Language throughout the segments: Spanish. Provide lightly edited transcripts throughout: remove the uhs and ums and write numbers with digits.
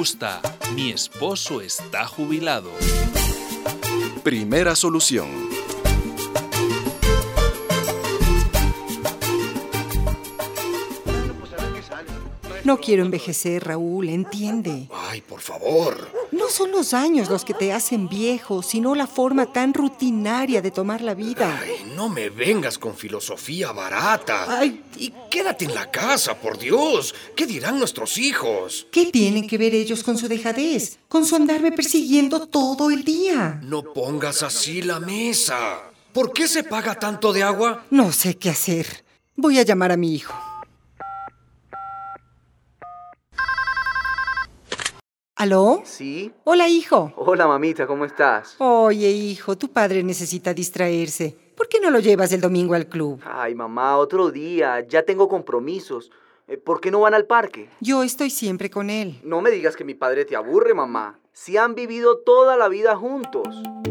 gusta. Mi esposo está jubilado. Primera solución. No quiero envejecer, Raúl, entiende. Ay, por favor. No son los años los que te hacen viejo, sino la forma tan rutinaria de tomar la vida. Ay, no me vengas con filosofía barata. Ay. Y quédate en la casa, por Dios. ¿Qué dirán nuestros hijos? ¿Qué tienen que ver ellos con su dejadez? Con su andarme persiguiendo todo el día. No pongas así la mesa. ¿Por qué se paga tanto de agua? No sé qué hacer. Voy a llamar a mi hijo. ¿Aló? ¿Sí? Hola, hijo. Hola, mamita, ¿cómo estás? Oye, hijo, tu padre necesita distraerse. ¿Por qué no lo llevas el domingo al club? Ay, mamá, otro día. Ya tengo compromisos. ¿Por qué no van al parque? Yo estoy siempre con él. No me digas que mi padre te aburre, mamá. Si han vivido toda la vida juntos.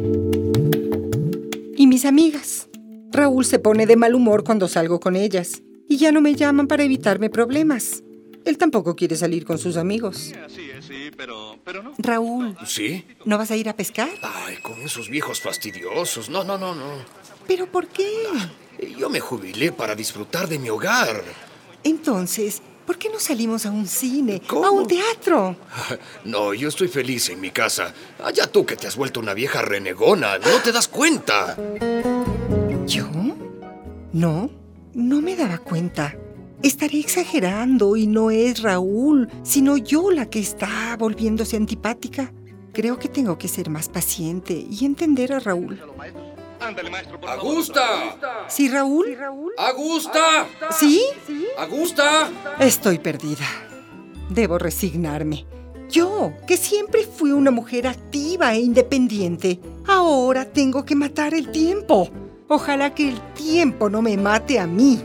¿Y mis amigas? Raúl se pone de mal humor cuando salgo con ellas. Y ya no me llaman para evitarme problemas. Él tampoco quiere salir con sus amigos. Sí, pero no. Raúl, ¿Sí? ¿no vas a ir a pescar? Ay, con esos viejos fastidiosos. No. ¿Pero por qué? Yo me jubilé para disfrutar de mi hogar. Entonces, ¿por qué no salimos a un cine? ¿Cómo? ¿A un teatro? No, yo estoy feliz en mi casa. Allá tú que te has vuelto una vieja renegona. ¿No te das cuenta? ¿Yo? No me daba cuenta. Estaré exagerando y no es Raúl, sino yo la que está volviéndose antipática. Creo que tengo que ser más paciente y entender a Raúl. Ándale, maestro, por favor. ¡Augusta! ¿Sí, Raúl? ¡Augusta! ¿Sí? ¡Augusta! Estoy perdida. Debo resignarme. Yo, que siempre fui una mujer activa e independiente, ahora tengo que matar el tiempo. Ojalá que el tiempo no me mate a mí.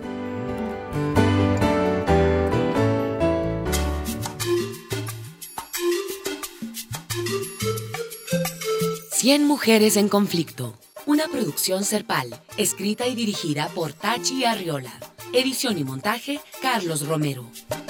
Cien mujeres en conflicto. Una producción Serpal, escrita y dirigida por Tachi Arriola. Edición y montaje, Carlos Romero.